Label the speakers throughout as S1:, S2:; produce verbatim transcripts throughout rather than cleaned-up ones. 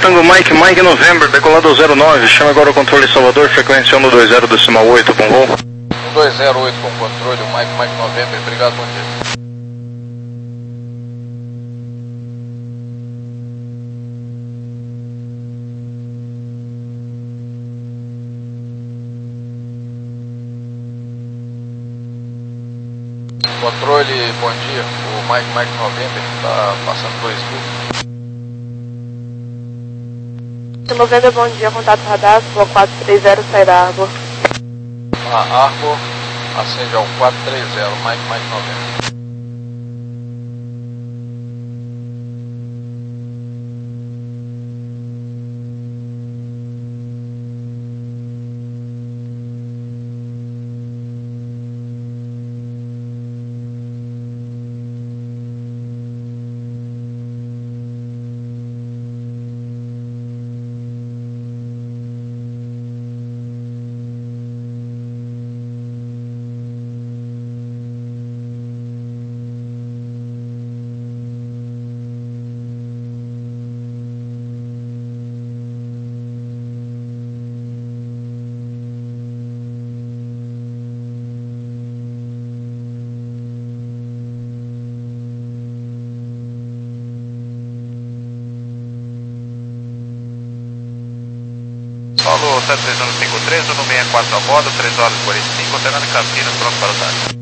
S1: Tango Mike, Mike November, decolado zero nove, chama agora o controle Salvador, frequência um dois zero decimal oito, com voo.
S2: um dois zero oito com controle, Mike, Mike November, obrigado, bom dia. Controle, bom dia, o Mike, Mike November está passando dois mil.
S3: November, bom dia, contato radar, Sua quatro três zero, sai da Arbor.
S2: A Arbor, acende ao quatro três zero, Mike, Mike November.
S4: Paulo, sete três um cinco três, no sessenta e quatro a bordo, três horas e quarenta e cinco, operando em Campinas, pronto para o táxi.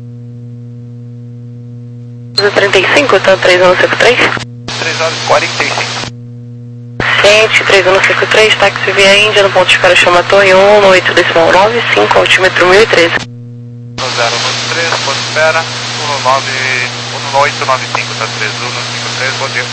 S3: trinta e cinco, tá três um cinco três?
S4: três horas e quarenta e cinco.
S3: Ciente, três um cinco três, táxi via Índia, no ponto de espera chama Torre um, oito decimal nove cinco, altímetro mil e treze.
S4: um zero um três, ponto de espera, um nove, um oito nove cinco, tá três um cinco três, bom dia.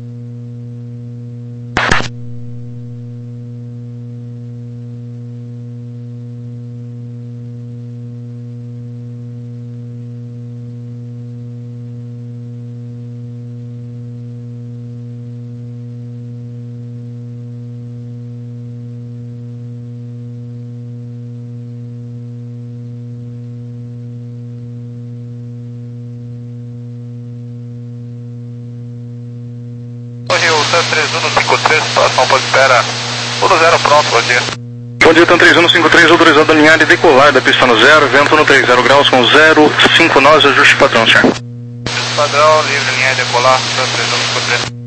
S4: Tan três um cinco três, situação por espera, tudo zero pronto, bom dia.
S1: Bom dia, Tan três um cinco três, autorizado a alinhar e decolar da pista no zero, vento no trinta graus com zero cinco nós, ajuste padrão, senhor.
S4: Ajuste padrão, livre, alinhar e decolar, Tan três um cinco três.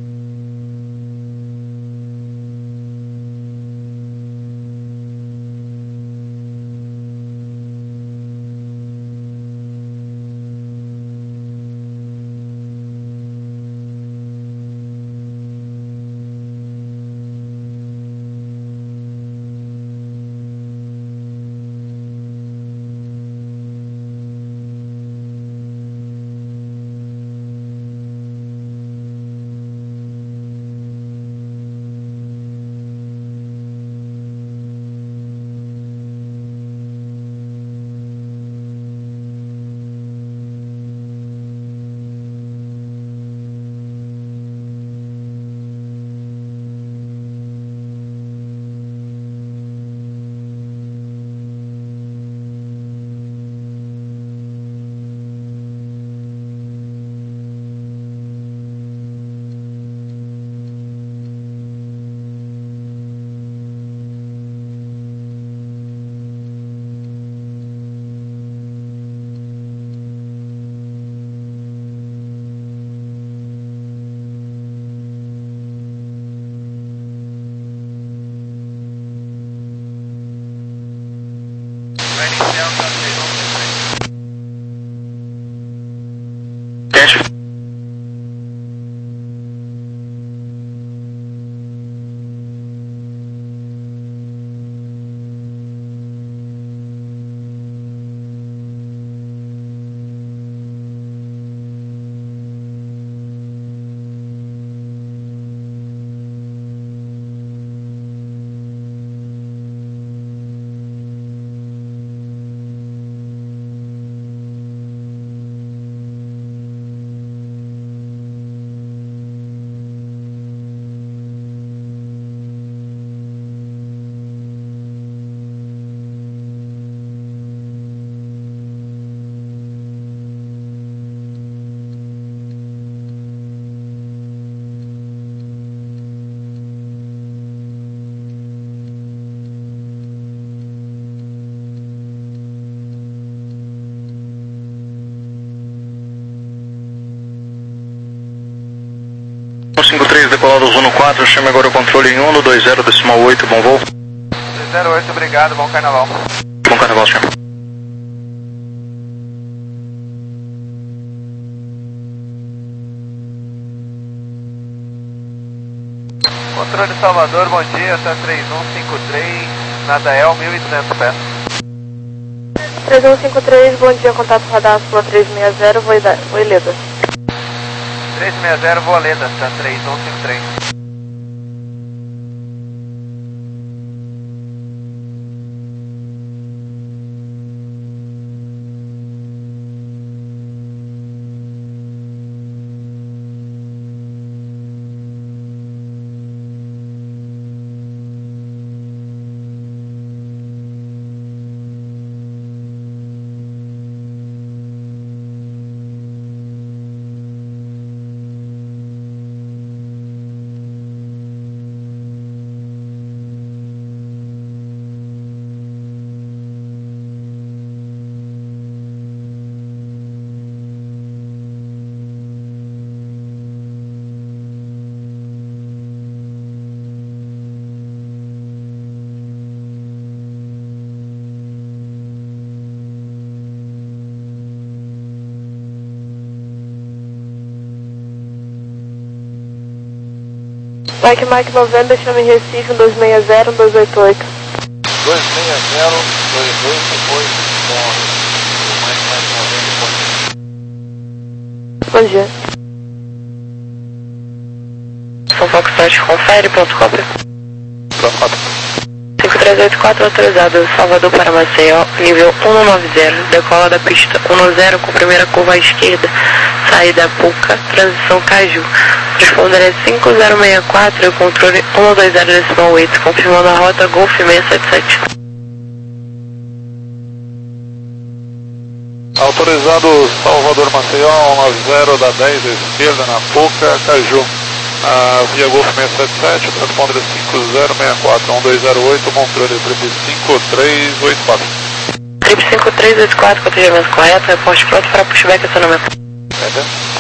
S1: decolados um no quatro, chame agora o controle em um no dois zero decimal oito, bom voo.
S2: dois zero oito, obrigado, bom carnaval.
S1: Bom carnaval, senhor.
S2: Controle Salvador, bom dia, tá três um cinco três, Nadael, mil e duzentos pés.
S3: três um cinco três, bom dia, contato radar Sul três seis zero, Voileda.
S2: três seis zero, Voileda, tá três um cinco três.
S3: Mike Mike noventa, chame Recife, um dois seis zero, um dois oito oito.
S2: dois seis zero, dois oito oito, bom. Mike Mike noventa,
S3: Bom dia. São Foxtrot, confere, ponto cobra.
S1: Pronto, quatro.
S3: cinco três oito quatro, autorizado, Salvador para Maceió, nível um nove zero, decola da pista um zero com primeira curva à esquerda, saída Puca, transição Caju. Transponder é cinco zero seis quatro e o controle um dois zero decimal oito, confirmando a rota Golf seis sete sete.
S4: Autorizado Salvador Maceió, um nove zero da dez à esquerda na Puca, Caju. Ah, via Golf seis sete sete, transponder é cinco zero seis quatro, um dois zero oito, controle triple cinco três oito quatro.
S3: Triple cinco três oito quatro, cotejamento correto, reporte pronto para pushback e acionamento.
S4: Entendeu?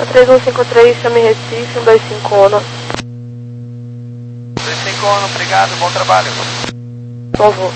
S3: três um cinco três, chame Recife, um dois cinco Ono.
S2: dois cinco Ono, obrigado, bom trabalho.
S3: Bom voo.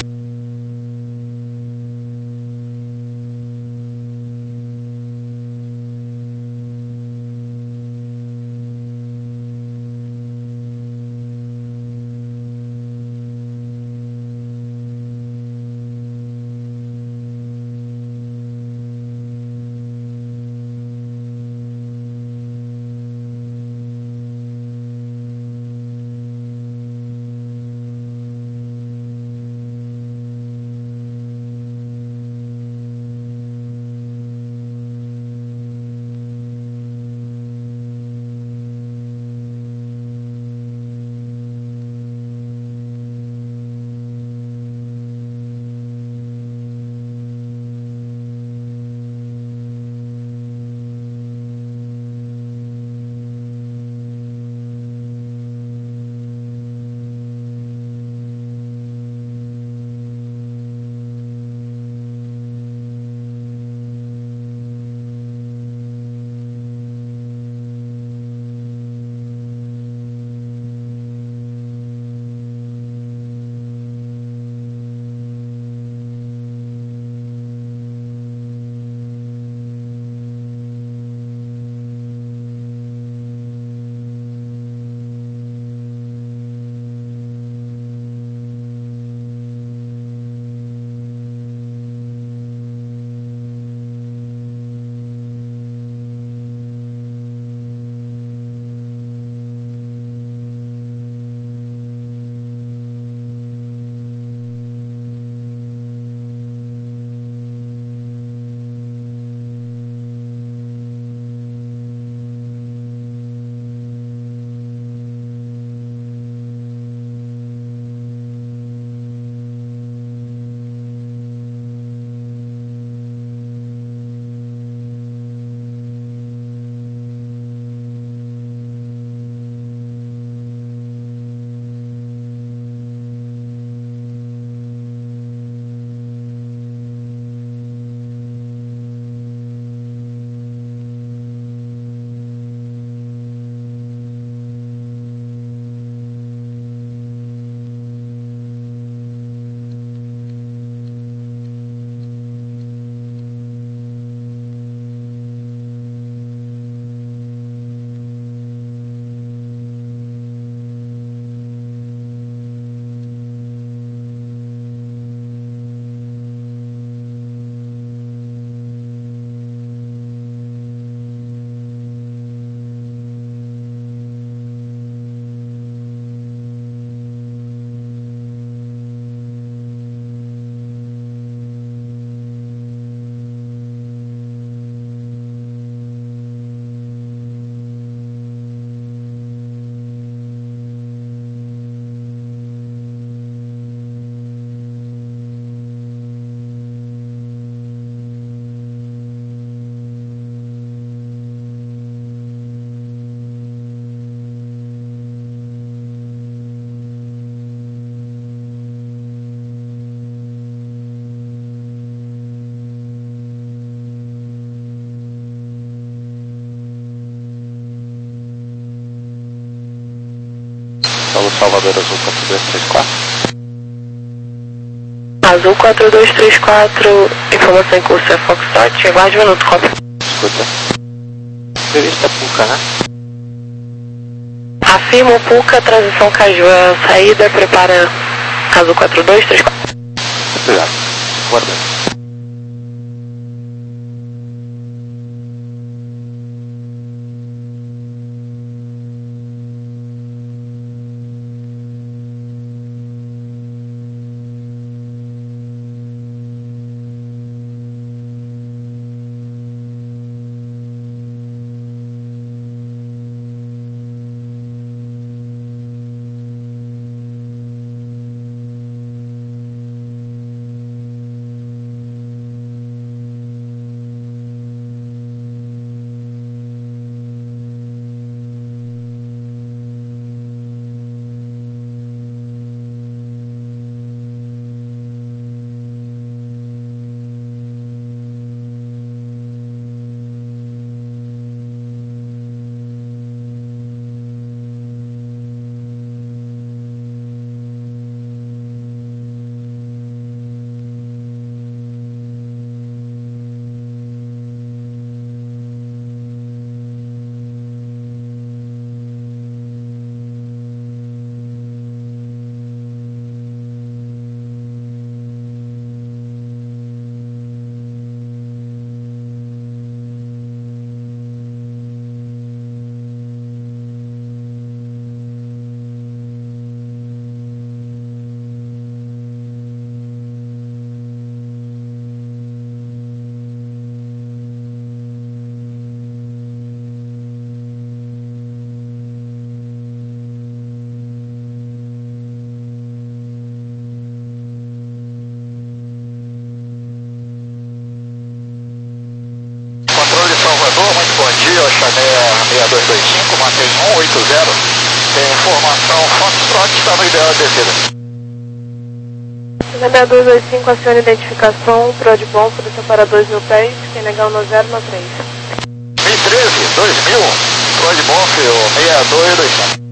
S5: Paulo Salvador, Azul quatro dois três quatro.
S3: Azul quatro dois três quatro, informação em curso é Foxtrot, aguarde um minuto, copy.
S5: Escuta. Prevista Puca, né?
S3: Afirmo Puca, transição Caju, a saída, prepara Azul quatro dois três quatro.
S5: Obrigado. Guardando.
S6: seis dois dois cinco, mantém um oito zero. Tem informação, Foxtrot está no ideal de descida.
S3: seis dois dois cinco, aciona identificação, Prodbom, posição para dois mil pés, quem legal no zero no três.
S6: mil e treze, dois mil, Prodbom, seis dois dois cinco.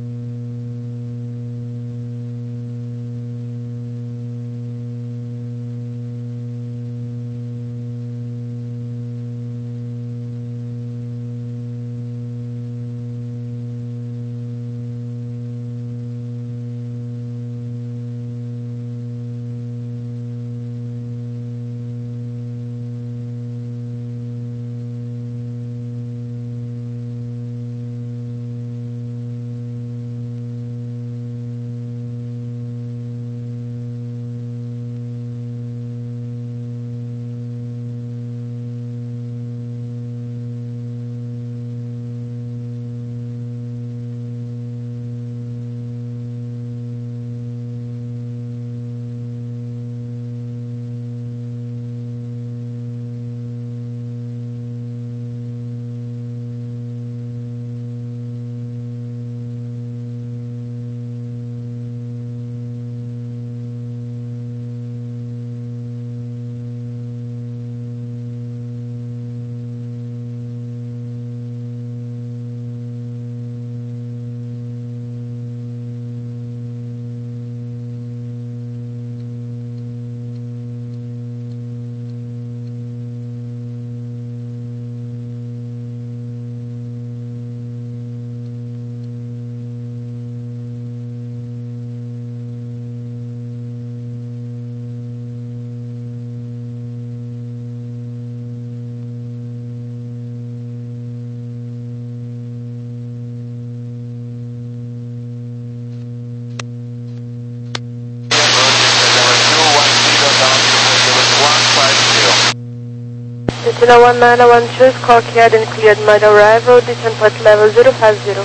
S3: Cessna one nine one two, score cleared and cleared my arrival, descent point level zero five zero.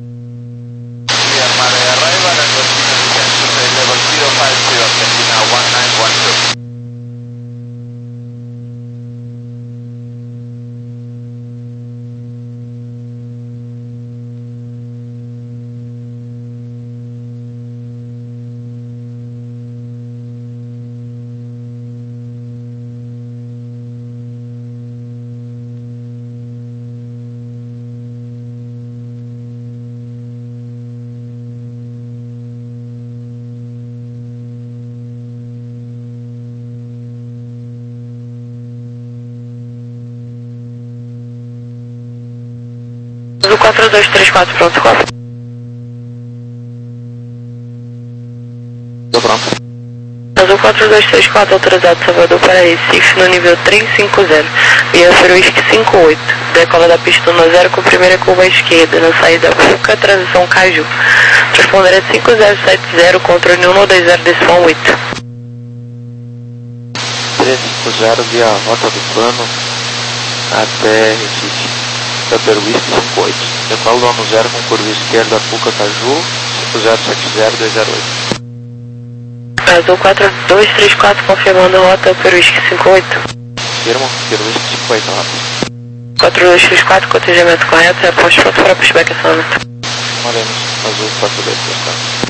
S6: Clear my arrival and descent level zero five zero, Cessna one nine one two.
S3: quatro dois três quatro, pronto, quatro.
S5: Tô pronto.
S3: Azul quatro dois três quatro, autorizado Salvador para Recife, no nível trezentos e cinquenta, via Feruísque cinquenta e oito, decola da pista um zero com primeira curva à esquerda, na saída Fuca, transição Caju. Transponderante cinco zero sete zero, controle um dois zero, decisão oito.
S5: trezentos e cinquenta via rota do plano até Recife. Upper Whisky cinquenta e oito. Decola do ano zero com curva esquerda Puca Caju, cinco zero sete zero dois zero oito.
S3: Azul quatro dois três quatro, confirmando rota Upper Whisky cinquenta e oito.
S5: Firma, Upper Whisky cinquenta e oito, rota.
S3: quatro dois três quatro, cotejamento correto, é posto pronto para pushback acionamento.
S5: Maremos, Azul quatro dois três quatro.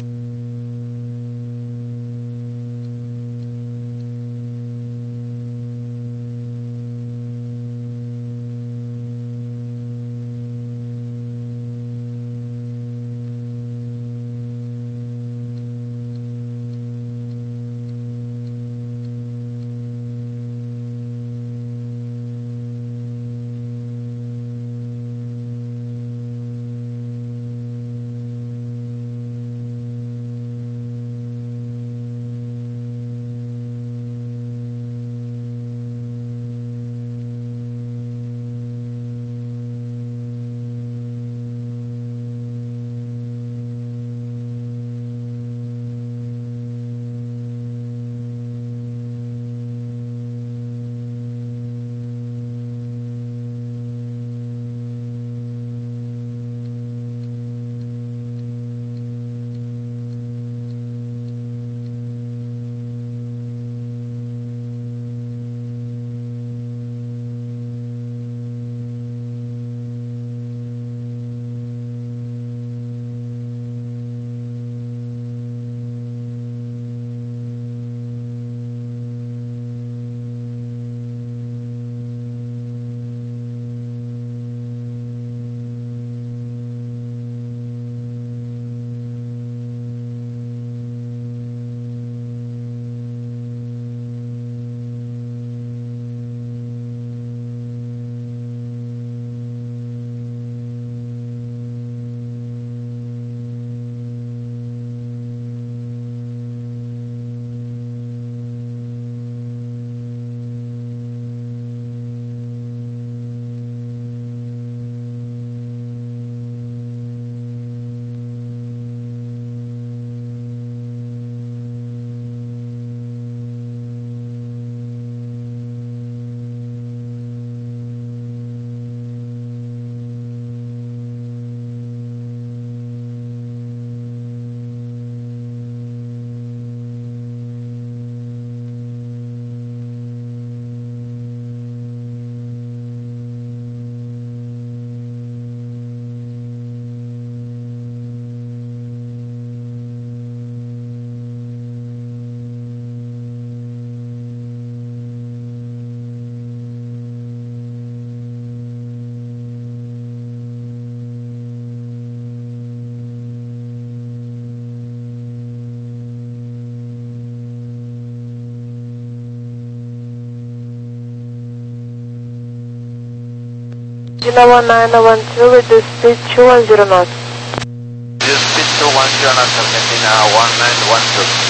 S3: Argentina one nine one two with the speed two one zero knots.
S6: Use speed two one zero knots, Argentina one nine one two.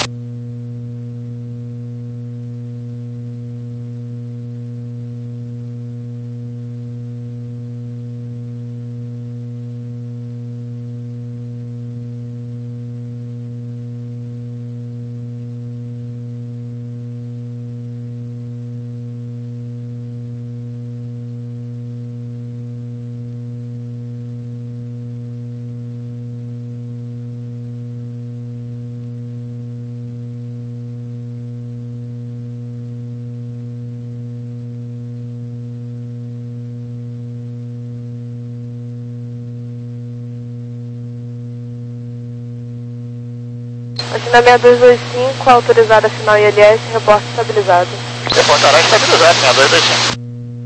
S3: Argentina seis dois dois cinco, autorizada final I L S, reporte estabilizado.
S6: Reportará estabilizado, seis dois dois cinco.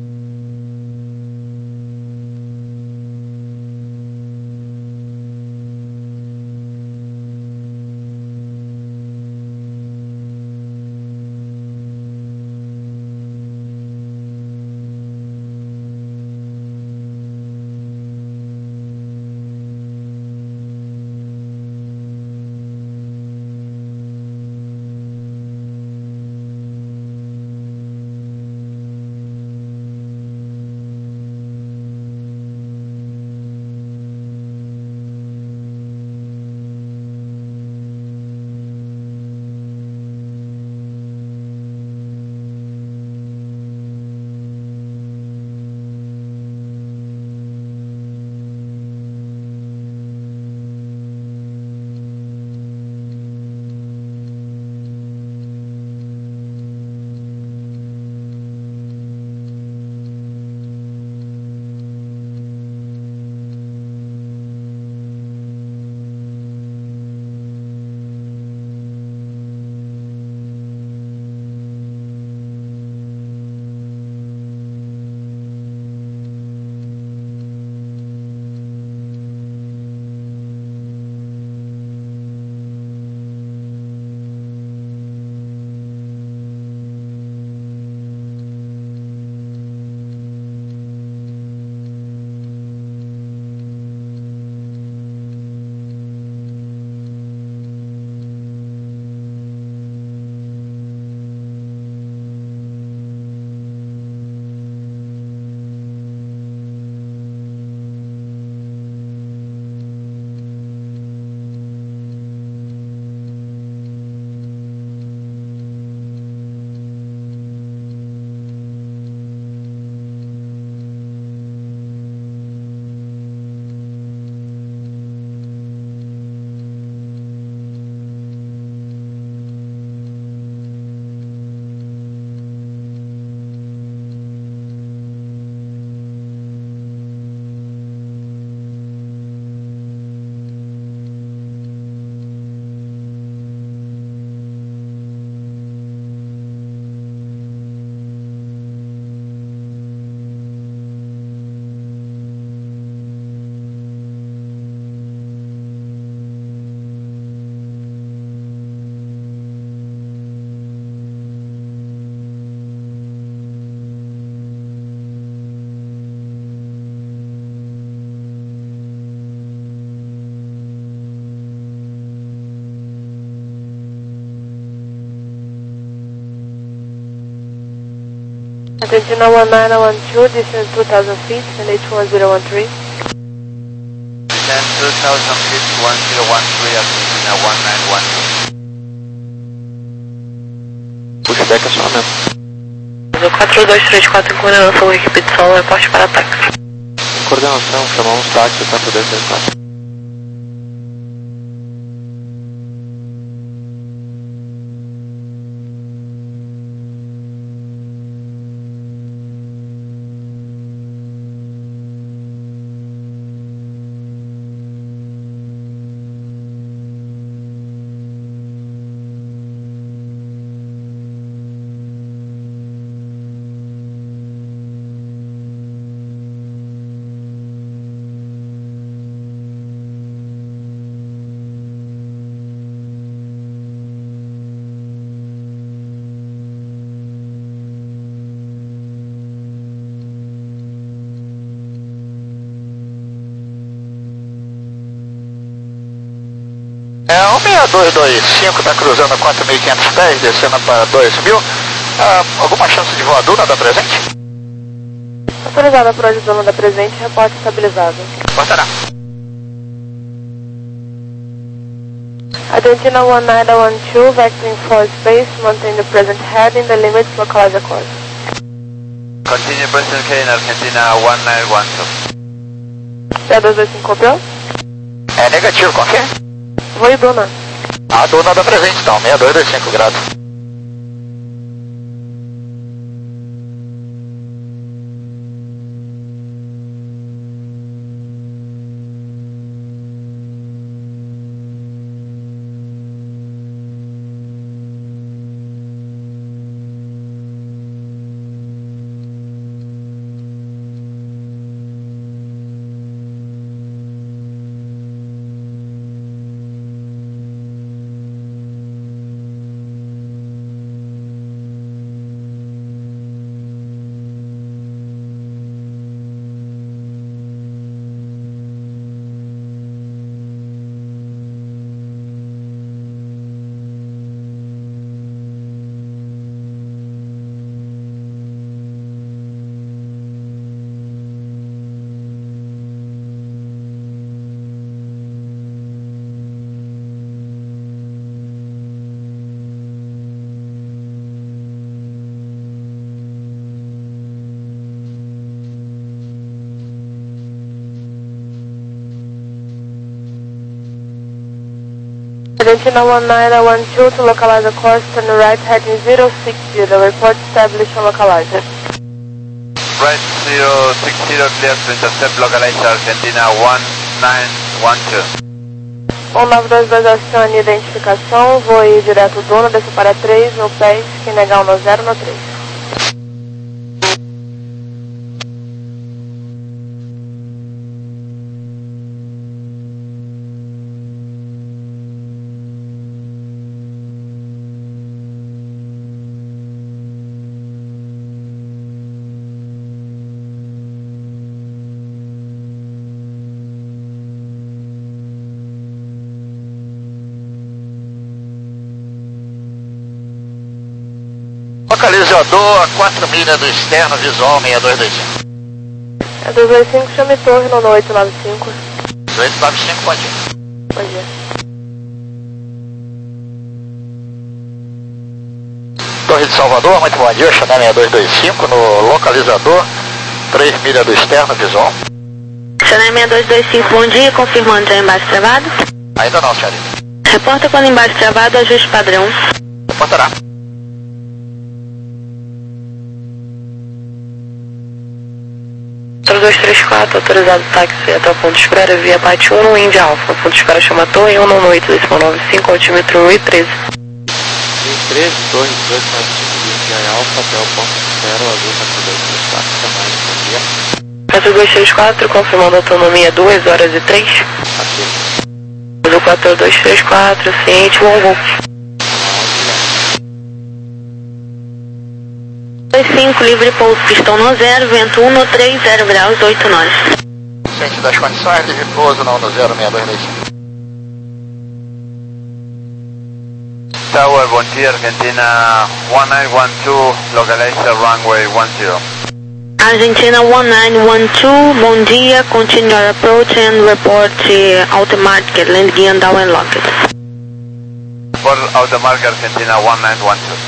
S3: Argentina one nine one two, distance two thousand feet, and H one zero one three.
S6: Descent two thousand feet, one zero one three, Argentina one nine one two.
S5: Pushback acionamento.
S3: quatro dois três quatro em coordenação, equipe de solo, reporte para ataque.
S5: Em coordenação, chamamos táxi quatro dois três quatro.
S7: É, o seis dois dois cinco está cruzando a quatro mil e quinhentos pés, descendo para dois mil. Ah, alguma chance de voar Duna da presente?
S3: Autorizada para o Duna da presente, reporte estabilizado.
S7: Portará.
S3: Argentina one nine one two, vectoring for space, maintain the present head in the limits, localize the course.
S6: Continue present head in Argentina one nine one two.
S3: C dois dois cinco copiou?
S7: É negativo, qual que é?
S3: Voo Duna.
S7: A Duna da presente então, seis dois dois cinco graus.
S3: Argentina one nine one two to localize the course, turn right heading zero six zero, report established and localizer.
S6: Right zero six zero, clear to intercept, localize Argentina one nine one two.
S3: um nove dois dois, acione identificação, voe direto Duna, desce para três, no pés, que negar um no zero no três.
S7: Localizador a quatro milhas do externo, visual seis dois dois cinco.
S3: É dois dois cinco, chame torre no oito nove cinco.
S7: oito nove cinco, bom dia.
S3: Bom dia.
S7: Torre de Salvador, muito bom dia, chamei seis dois dois cinco no localizador, três milhas do externo, visual.
S3: Chanel seis dois dois cinco, bom dia, confirmando já embaixo travado.
S7: Ainda não, senhorita.
S3: Reporta quando embaixo travado, ajuste padrão.
S7: Reportará.
S3: dois três quatro, autorizado táxi até o ponto de espera via Pate um no Indy Alpha. Ponto de espera chama Torre um nove oito nove cinco, altímetro um e treze.
S5: um treze, Torre dezoito nove cinco do Indy Alpha até o ponto de espera, azul quatro dois três quatro, chamada, bom dia.
S3: quatro dois três quatro, confirmando autonomia duas horas e três.
S5: Aqui.
S3: Azul quatro dois três quatro, ciente, bom voo. dois cinco, livre pouso, pistão no zero, vento um no três, zero graus, oito nós.
S7: Ciente das condições, livre pouso não no zero seis dois dois cinco.
S6: Tower, bom dia, Argentina one nine one two, localize runway one zero.
S3: Argentina one nine one two, bom dia, continue your approach and report uh, automatic land gear down and locked.
S6: For automatic Argentina one nine one two.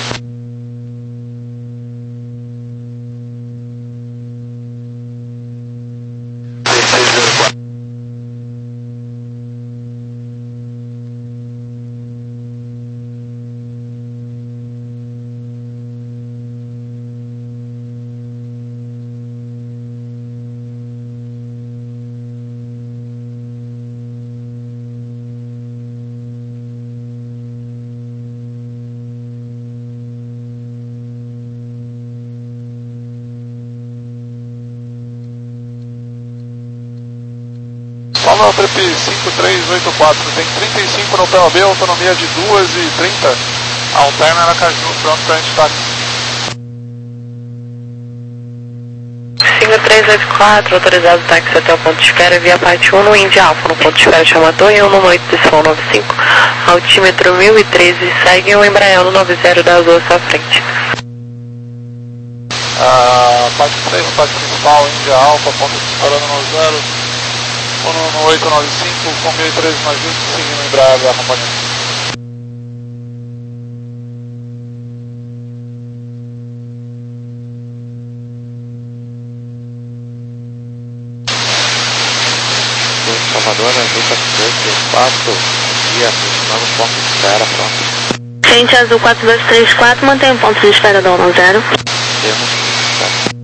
S4: Salva Trip cinco três oito quatro, tem trinta e cinco no P O B, autonomia de duas e trinta. Alterna Aracaju, pronto para a gente estar.
S3: cinco três três oito quatro, autorizado táxi até o ponto de espera via parte um no India Alfa, no ponto de espera chamador e um no noite desse voo nove cinco, altímetro mil e treze, segue o Embraer no nove zero da Azul à sua frente.
S4: Ah, parte três, parte principal, India Alfa, ponto disparando no zero, um no oito nove cinco, com mil e treze mais vinte, seguindo o Embraer da companhia.
S5: Salvador, Azul quatro dois três quatro, dia, aproximando o ponto de espera, pronto.
S3: Gente, Azul quatro dois três quatro, mantém o ponto de espera do um zero.
S5: Temos, tá.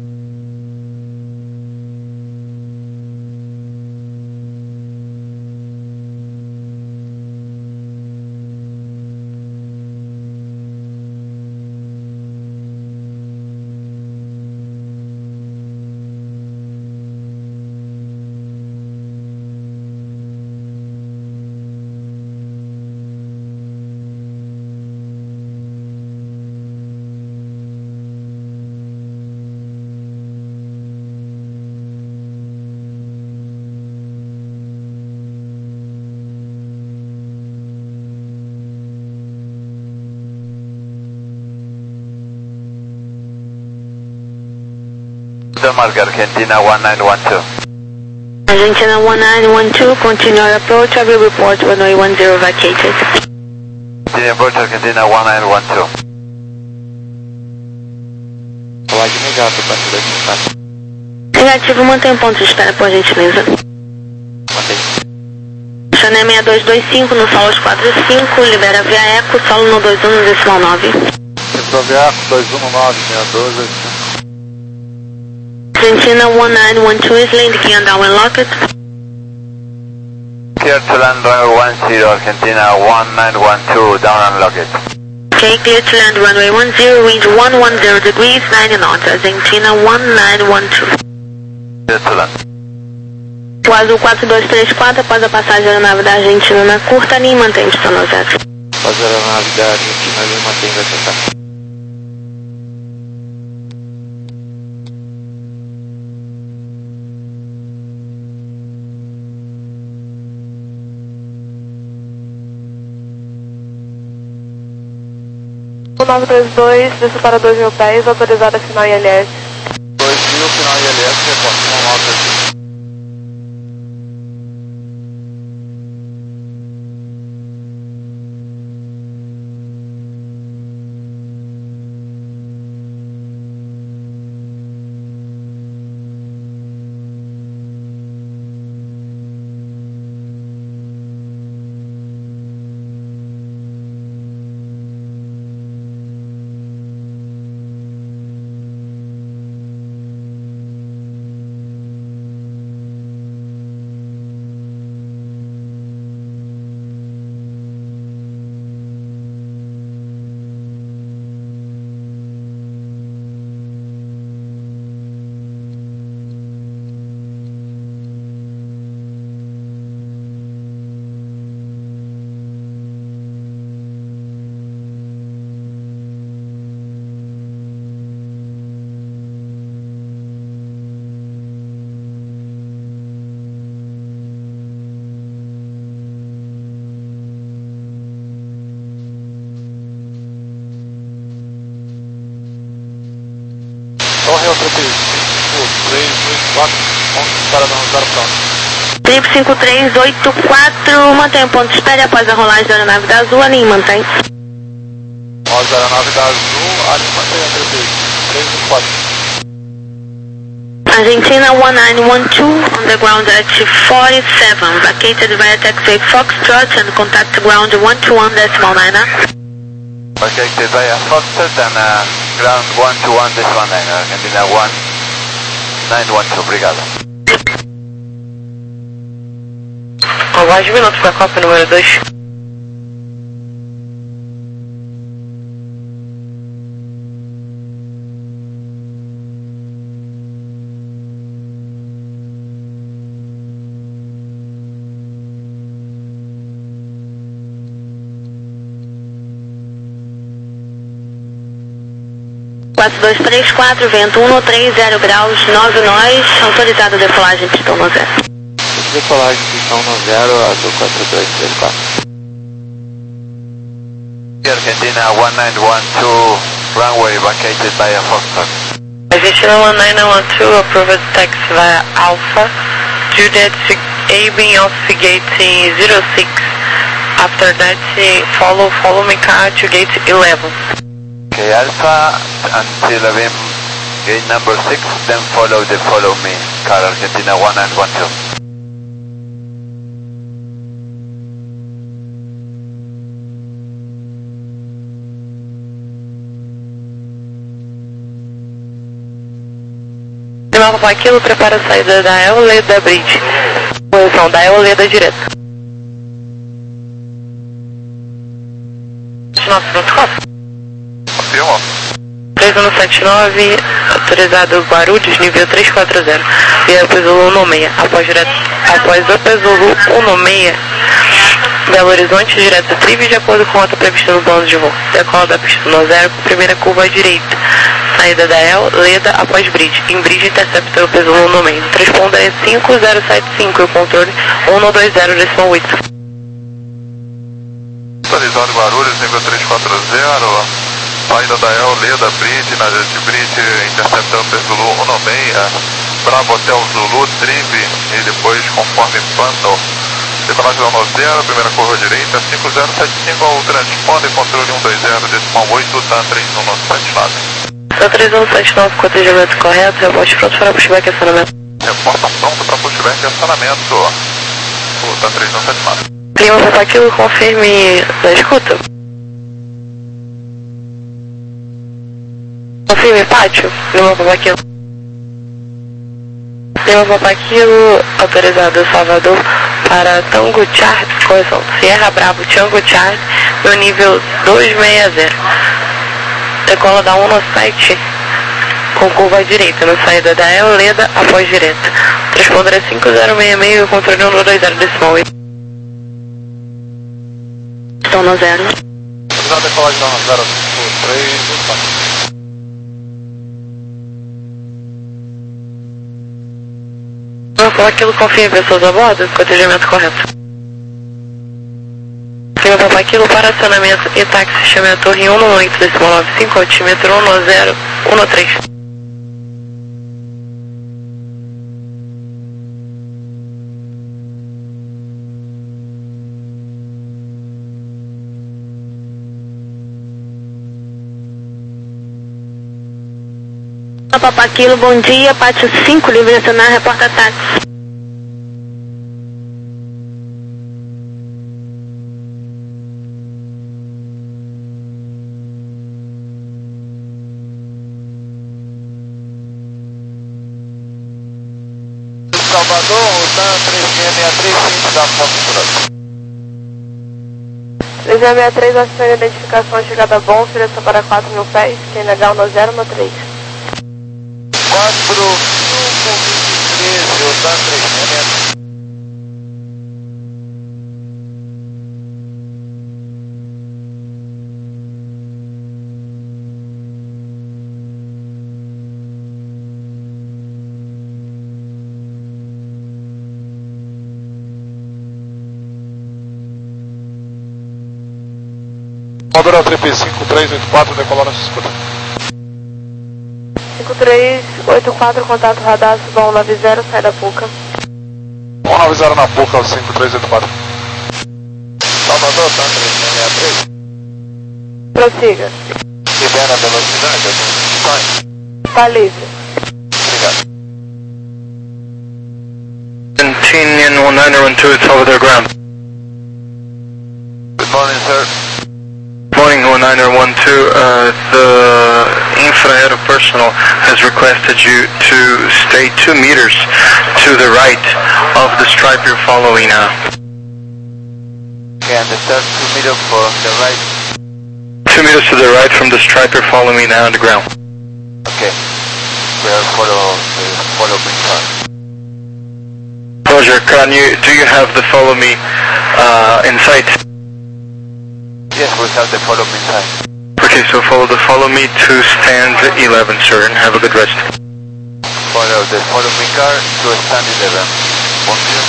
S6: Denmark, Argentina one nine one two.
S3: Argentina one nine one two, continue our approach, I will report runway one zero vacated.
S6: Continue approach, Argentina one nine one two.
S5: Falar de imediato, quatro dois três quatro.
S3: Negativo, mantém o ponto de espera, por gentileza.
S5: Mantém.
S3: Chané seis dois dois cinco, no solo quatro cinco, libera via eco, solo no dois um no decimal nove.
S4: Centro via eco, dois um nove, seis dois dois cinco.
S3: Argentina one nine one two is linking on down and lock it.
S6: Clear to land runway one zero, Argentina one nine one two, down and lock it.
S3: Okay, clear to land runway one zero, range one one zero degrees, ninety knots, Argentina one nine one two.
S6: Clear to land.
S3: O Azul quatro dois três quatro, após a passagem da aeronave da Argentina na curta, linha mantém pistão no zero.
S5: Após a aeronave da Argentina, ele mantém a sensação.
S3: nove três dois, desce para dois mil pés, autorizada a final I L S.
S4: dois mil, final I L S, reporte com nota aqui. Torre ao trip cinco três oito quatro, ponto de espera no zero pronto.
S3: Trip cinco três oito quatro, mantém o ponto de espera após a rolagem da aeronave da Azul, a linha mantém.
S4: Após a aeronave da Azul, a linha mantém a trip três oito quatro.
S3: Argentina one nine one two, on the ground at forty-seven, vacated via taxiway Foxtrot and contact ground one two one decimal nine.
S6: Vacated via Foxtrot and uh, ground one two one decimal nine, Argentina one nine one two, obrigado.
S3: Aguarde um minuto para a Copa número dois. quatro dois três quatro, vento um três zero graus, nove nós, autorizado a decolagem, pistão no zero.
S5: Decolagem, pistão no zero, azul quatro dois três quatro.
S6: Argentina one nine one two, runway vacated by a Foxtrot.
S3: Argentina one nine one two, approved taxi via Alpha, Juliet aiming off gate zero six, after that follow, follow me car to gate eleven.
S6: Okay, Alpha until Avim gate number six, then follow the follow me car Argentina one nine one two.
S3: Lima Aquilo, prepara a saída da Eoleda Bridge. Posição da Eoleda direta.
S4: Confirma.
S3: três um sete nove, autorizado Guarulhos, nível três quatro zero. Via Pesulu um seis. Após, direto, após o Pesulu um seis, Belo Horizonte, direto Trive, de acordo com a rota prevista no plano de voo. Decola da pista no zero, com primeira curva à direita. Saída da El, Leda, após bridge. Em bridge, interceptor o peso um seis. Transponder é cinco zero sete cinco e o controle um dois zero decimal oito.
S4: Atualizado Guarulhos, nível três quatro zero. Saída da El, Leda, bridge, na de bridge, interceptor o peso um seis. Bravo Hotel Zulu, Trive, e depois, conforme plano, decolagem no zero, primeira curva à direita, cinco zero sete cinco ao transponder, controle um dois zero decimal oito, TAM três um sete nove.
S3: TAM três um sete nove, cotejamento correto, reporte pronto para pushback e acionamento.
S4: Reporta pronto para pushback e acionamento. O TAM três um sete nove.
S3: Lima Papa Kilo, confirme na escuta. Confirme pátio, Lima Papa Kilo. Lima Papa Kilo, autorizado Salvador para Tango Charlie, correção, Sierra Bravo Tango Charlie, no nível duzentos e sessenta. Decola da um sete com curva à direita, na saída da Eoleda após direita. Transponder é cinco zero seis seis e o controle um dois zero decimal oito. Estão no zero.
S4: Autorizado decolagem no zero cinco três,
S3: Não, como aquilo confia em pessoas a bordo, cotejamento correto. Lima Papa Kilo para acionamento e táxi, chame a torre um oito decimal nove cinco, altímetro um zero um três.
S8: Lima Papa Kilo, bom dia, pátio cinco, livre nacional, reporta táxi.
S6: Salvador, o TAM três seis seis três, ciente da Foxtrot.
S3: três seis seis três, aciona a identificação, chegada bom, direção para quatro mil pés, tem legal no zero no três.
S6: quatro mil com vinte e treze, o TAM três seis seis.
S4: Modular tripé cinco três oito quatro, decolar na escuta.
S3: cinco três oito quatro, contato radar, Subom nove zero, sai da Puca.
S4: um nove zero na Puca, cinco três oito quatro.
S6: Salvador, TAM três seis seis três.
S3: Prossiga.
S6: Libera a velocidade, eu tenho sai.
S3: Tá livre.
S6: Obrigado.
S1: Argentinian one nine one two, it's over their ground.
S6: Good morning, sir.
S1: Morning one nine one two, uh, the Infraero personnel has requested you to stay two meters to the right of the stripe you're following now.
S6: Okay, understand, two meters for the right.
S1: Two meters to the right from the stripe you're following now on the ground.
S6: Okay, we are follow, uh, follow me car.
S1: Roger, can you, do you have the follow me uh, in sight?
S6: Yes, we have the follow me sign.
S1: Okay, Okay, so follow the follow me to stand eleven, sir, and have a good rest.
S6: Follow the follow me car to stand eleven. Bom dia,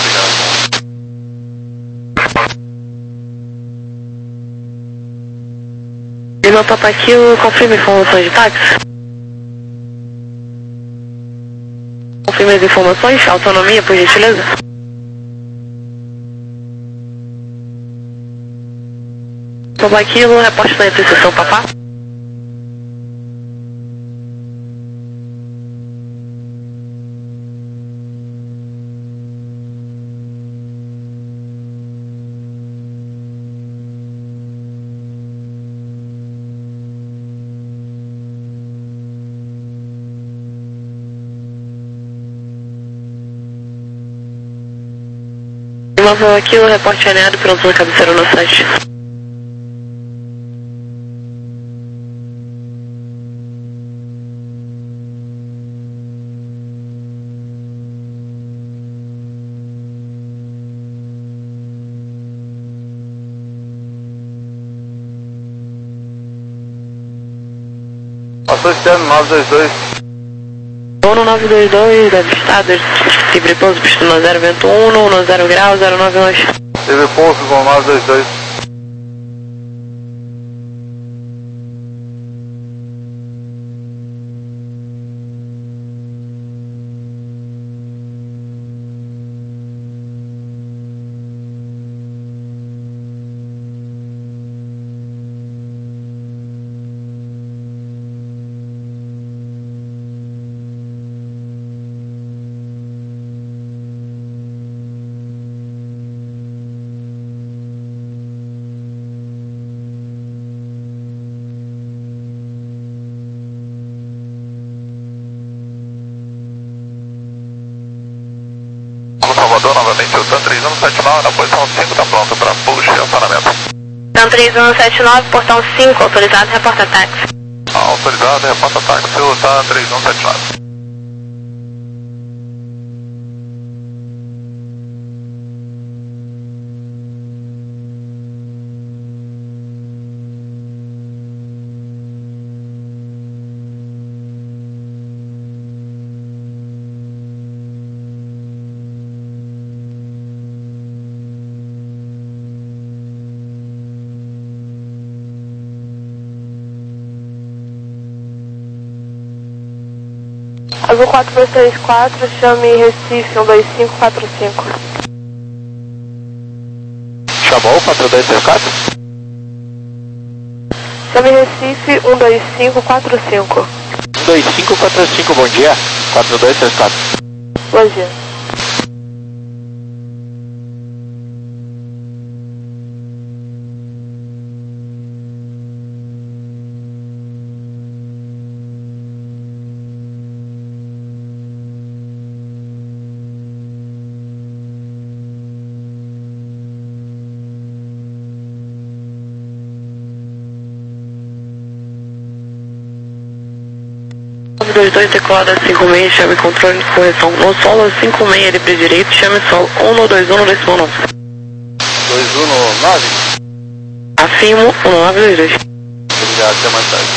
S6: obrigado.
S3: Lima Papa Kilo, confirma informações de táxi. Confirma as informações, autonomia, por gentileza. Papa Kilo, reporte na interseção Papá. Lima Papa Kilo, reporte alinhado, pronto na cabeceira no site.
S6: Passou externo nove dois dois.
S3: Uno nove dois dois, deve estar, livre pouso, pista zero, vento um, um zero grau, zero nove um.
S6: Livre pouso com nove dois dois.
S7: Salvador, novamente, o TAM três um sete nove, na posição cinco, está pronto para push e acionamento.
S8: TAM três um sete nove, portão cinco, autorizado, reporta táxi.
S7: Autorizado, reporta táxi, o TAM três um sete nove.
S8: Azul quatro dois três quatro, chame Recife um dois cinco quatro cinco.
S5: Chamou quatro dois três quatro?
S8: Chame Recife um dois cinco quatro cinco.
S5: um dois cinco quatro cinco, bom dia. quatro dois três quatro.
S8: Bom dia.
S3: nove dois dois, decolada cinco seis, chame controle de correção. No solo cinco seis, livre direito, chame solo um dois um, décimo nove.
S6: dois um nove?
S3: Afirmo um nove dois dois.
S6: Obrigado, até mais tarde.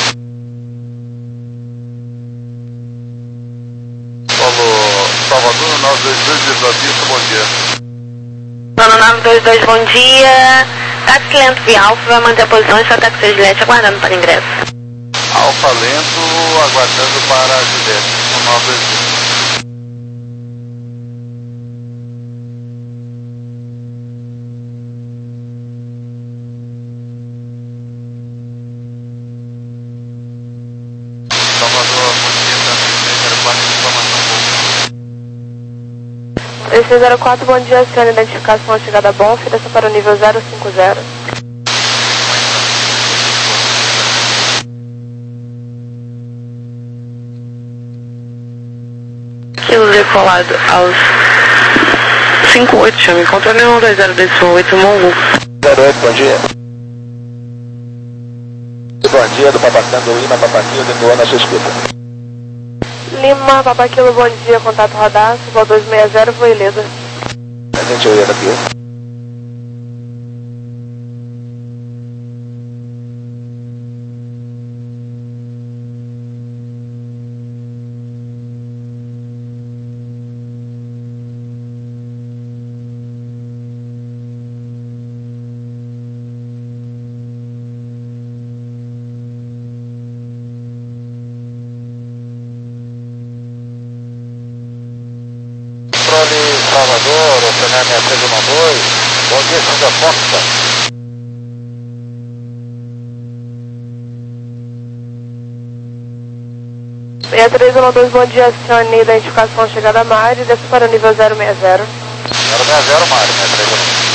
S6: Paulo Salvador, nove dois dois, Desafio, bom dia.
S8: Plano nove dois dois, bom dia. Táxi lento via Alfa, vai manter a posição e sua táxi Gillette aguardando para ingresso.
S6: Alfa lento, aguardando para a Gillette, no nove dois dois. Salvador, bom dia, zero quatro, informação boa.
S8: três seis zero quatro, bom dia, senhora, identificação chegada bom, desça para o nível zero cinco zero.
S3: Quilo decolado aos cinco oito, chame controle um dois zero, décimo oito, Mongo.
S5: zero oito, bom dia. Bom dia, do Papacando, Lima Papaquilo, de Boa na sua escuta.
S8: Lima, Papaquilo, bom dia, contato rodar, Suba dois seis zero, Voileda.
S5: A gente olha aqui.
S7: Salvador, Oceanária seis três um dois, bom dia, segunda Fox.
S3: seis três um dois, bom dia, acione identificação chegada a Mari, desce para o nível zero seis zero.
S7: zero seis zero, Mari, seis três um dois.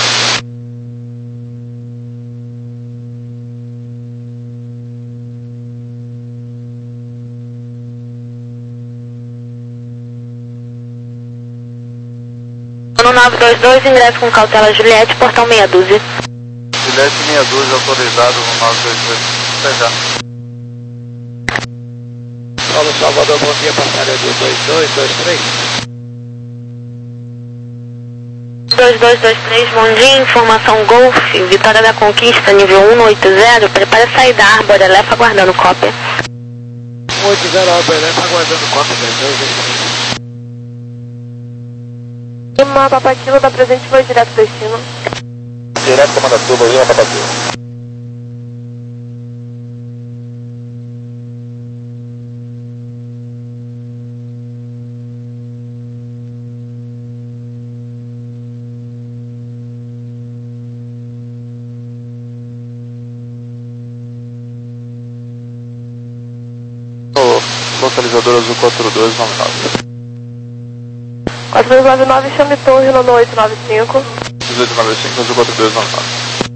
S8: No nove dois dois, ingresso com cautela Juliette, portão meia dúzia.
S4: Juliette meia dúzia, autorizado no nove dois dois. Até já.
S7: Paulo Salvador, bom dia, passageiro do dois dois dois três.
S8: dois dois dois três, bom dia, informação Golf, Vitória da Conquista, nível um oito zero, prepare a sair da Arbor Elefa, aguardando cópia.
S7: um oito zero, Arbor Elefa, aguardando cópia, dois dois dois três.
S3: Uma Papaquilo da presente foi direto do destino.
S7: Direto comando turbo, Lima Papaquilo.
S4: Localizador azul quatro dois nove nove.
S3: quatro dois nove nove, chame torre no oito nove cinco.
S4: oito nove cinco, azul quatro dois nove nove.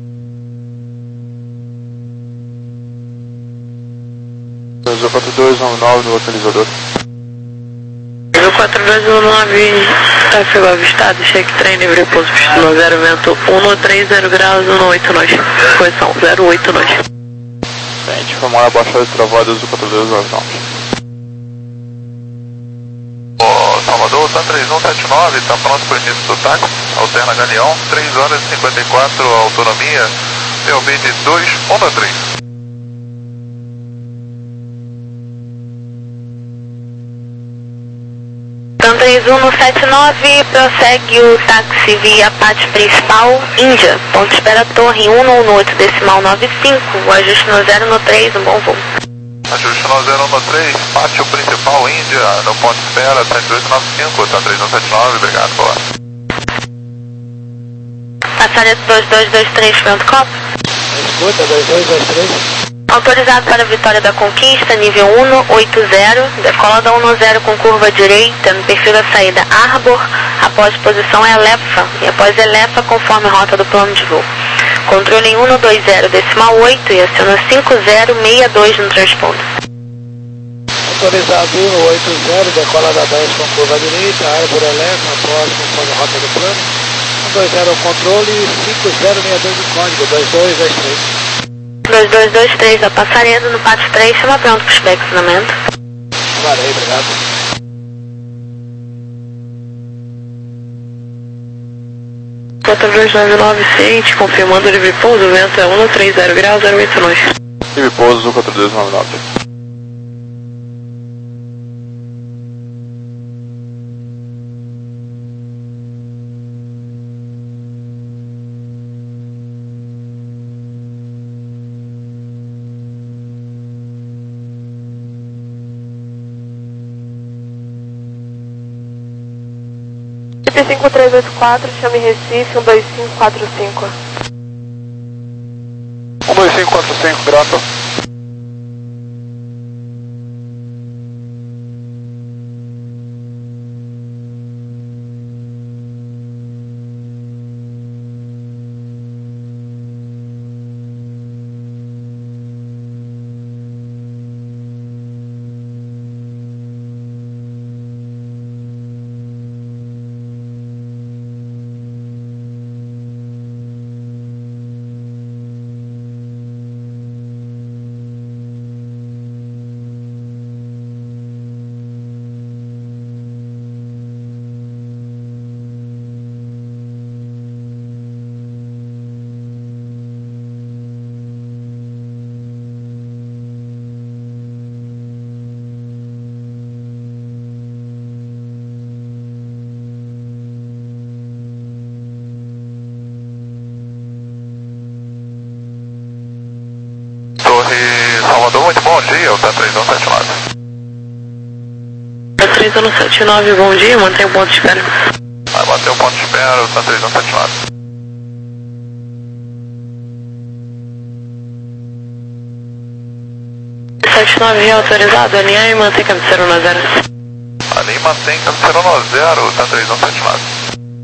S4: Azul quatro dois nove nove no localizador.
S3: Azul quatro dois nove nove, tráfego avistado, cheque trem, livre pouso, pista no zero, vento um três zero graus, um oito nós. Correção, zero oito nós.
S4: Gente, formular abaixado de travado, azul quatro dois nove nove.
S6: Salvador, San três um sete nove, está pronto para o início do táxi, alterna Galeão, três horas e cinquenta e quatro, autonomia, P O B de dois um três.
S8: San três um no sete nove, prossegue o táxi via pátio principal, Índia, ponto espera torre um no oito decimal nove cinco, o ajuste no zero no três, um bom voo.
S6: Ajuste no zero um três, pátio principal Índia, no ponto de espera, sete oito nove cinco, tá três um sete nove, obrigado, boa.
S8: Passageiro dois dois dois três, vento copo.
S7: Escuta, dois dois dois três.
S8: Autorizado para Vitória da Conquista, nível um oito zero, decola da um zero com curva direita, no perfil da saída Arbor, após posição é Elefa, e após Elefa, conforme rota do plano de voo. Controle em um dois zero decimal oito e aciona cinco zero seis dois no transponder.
S7: Autorizado um oito zero, decola da dez com curva direita, Arbor Elefa, após conforme rota do plano. um dois zero ao controle, cinco zero seis dois do código, dois dois dois três.
S8: dois dois dois três, a Passaredo no pátio três, chama pronto para o espectramento.
S7: Valeu, obrigado.
S3: quatro dois nove nove, ciente, confirmando o livre pouso, o vento é um três zero graus, zero oito nós.
S4: Livre pouso, azul quatro dois nove nove.
S3: cinco três oito quatro, chame Recife, um dois cinco quatro cinco.
S4: um dois cinco quatro cinco, grato.
S6: Salvador, muito bom dia, o T três um sete nove.
S3: T três um sete nove, bom dia, mantém o ponto de espera.
S6: bateu o ponto de espera, tá três um sete nove.
S3: sete nove autorizado, alinhar e manter cabeceira no zero.
S6: Ali mantém cabeceira no zero, tá três um sete nove.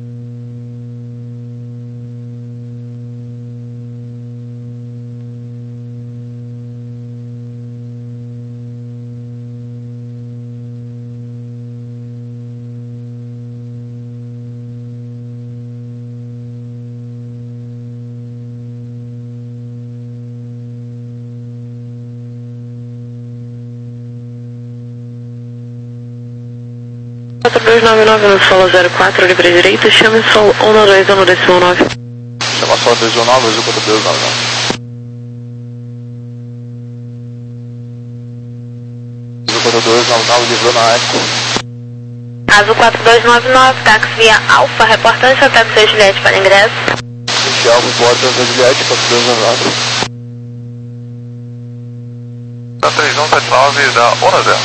S3: quatro dois nove nove no solo zero quatro, livre direito, chame solo um dois um decimal nove.
S5: Chama solo dois um nove, azul quatro dois nove nove. Azul quatro dois nove nove, livrou na Eco.
S8: Azul quatro dois nove nove, táxi via Alfa, reportando seu táxi Juliette para ingresso.
S5: Esse Alfa, porta da Juliette, quatro dois nove nove.
S6: Tá três um sete nove, da um zero.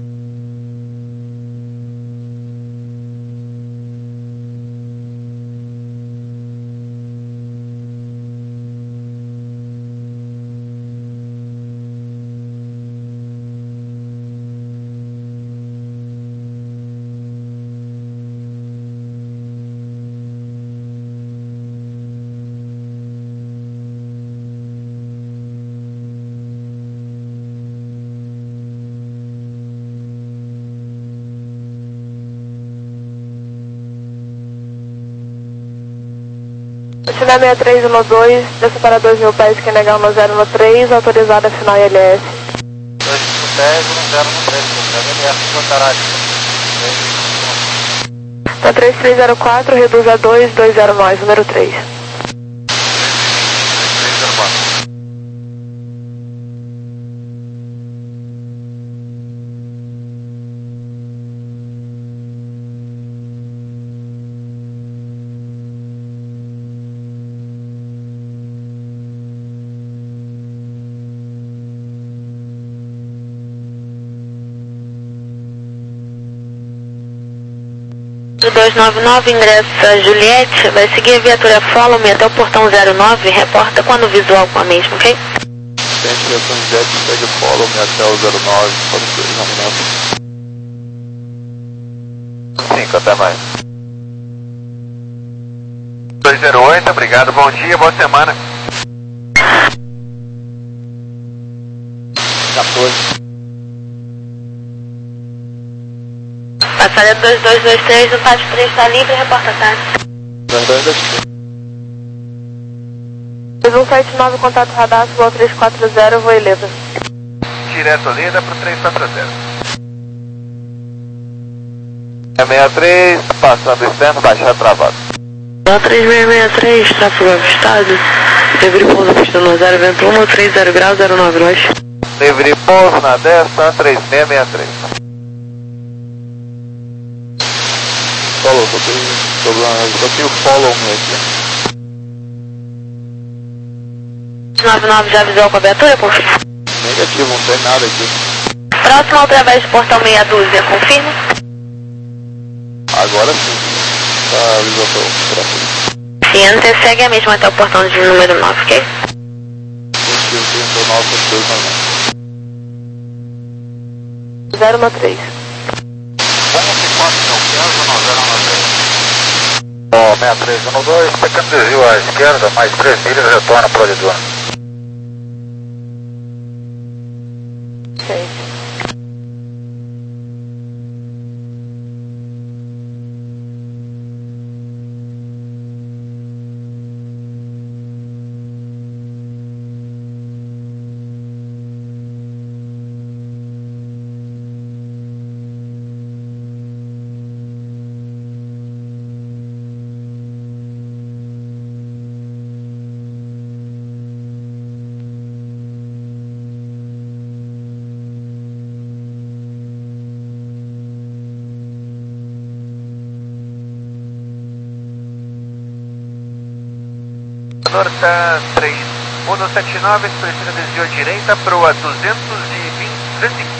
S3: China seis três um dois, desce para dois mil pés, quem negar um zero um três, autorizada final I L S.
S2: dois mil pés, um zero um três, L S, Cotarate.
S3: Tá três três zero quatro, reduz a dois dois zero nove, número três.
S8: dois nove nove, ingressa Juliette, vai seguir a viatura Follow Me até o portão zero nove, reporta quando visual com a mesma, ok?
S5: Tem direção Juliette, segue o Follow Me até o zero nove, quatro dois nove nove.
S2: cinco, até mais. dois zero oito, obrigado, bom dia, boa semana.
S5: quatorze.
S8: Passarela dois dois dois três, o pátio três está livre, reporta tarde.
S3: dois um sete nove, contato radar, voo três quatro zero, voo Eleva.
S2: Direto Lida pro três quatro zero. seis três, passando externo, baixar travado.
S3: três seis seis três, tráfego avistado, livre pouso pista no zero, vento um, três zero graus, zero nove dois.
S2: Livre pouso na dez, três seis seis três.
S5: Follow, só tem, só tem o Follow Me aqui.
S8: nove nove já avisou a cobertura, por favor?
S5: Negativo, não tem nada aqui.
S8: Próximo através do portão meia dúzia, confirma?
S5: Agora sim. Tá, avisou para o
S8: E antecede a mesma até o portão de número nove, ok?
S5: Positivo, trinta e nove, dois nove nove.
S3: zero um três.
S2: Ó, seis três um dois, pequeno desvio à esquerda, mais três milhas, retorna para o Lidona.
S3: Sim.
S2: Norte três um sete nove, precisa desviou direita para o duzentos e vinte, duzentos e